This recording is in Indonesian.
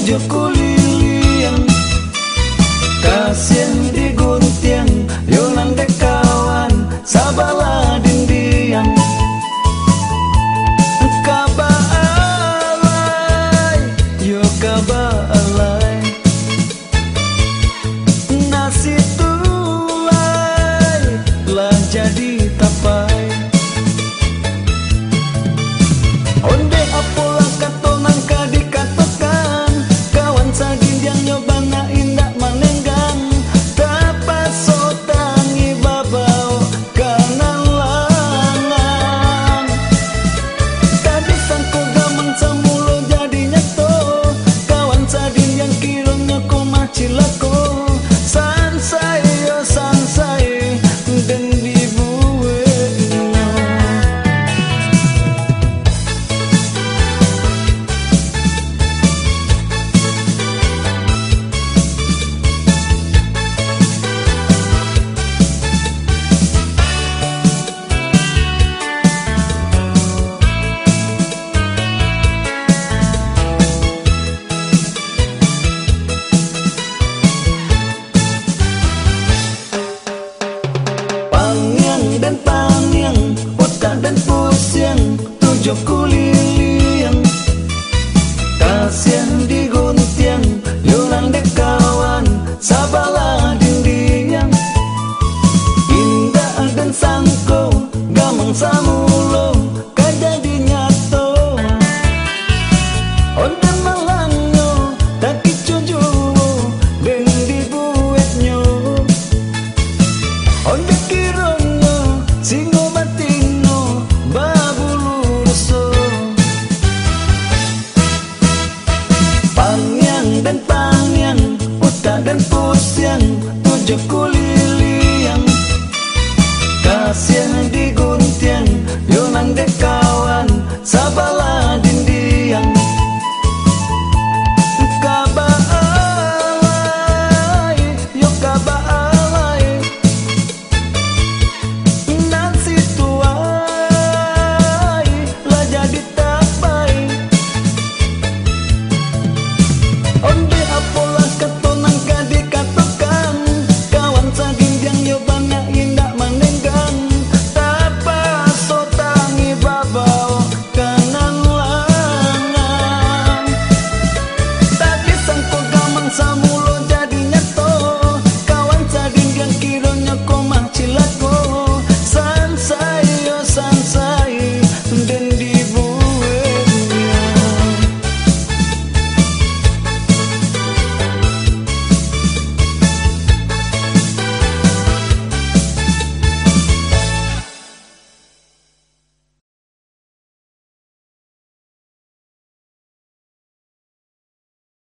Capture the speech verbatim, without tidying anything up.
tujuh kuliliang, kasih di guntiang, yunan dek kawan, sabala dindiang. Kaba alay, yo kaba alay, nasi tulai lah jadi tapai. Onde apola katonang kadikatokan, kawan sagin yang nyoba na indak manenggang, dapat sotangi babao kanan langan. Tadi sangko gamang samulo jadinya to, kawan sagin yang kirongnya komah cilako, sansai yo sansai dan dibuatnya. Pangyang dan pangyang, otak dan pusiang, tujuh kuliliang, kasian di guntiang, yunan dek kawan, sabala dindiang. Indah dan sangko, gamang samulo, kajadi nyato. Onde malanyo, taki cujuwo, den dibuatnyo. Onde kironyo, singo batino, babuluruso. Pangyang dan pangyang, otak dan pusiang, tujuh kulit.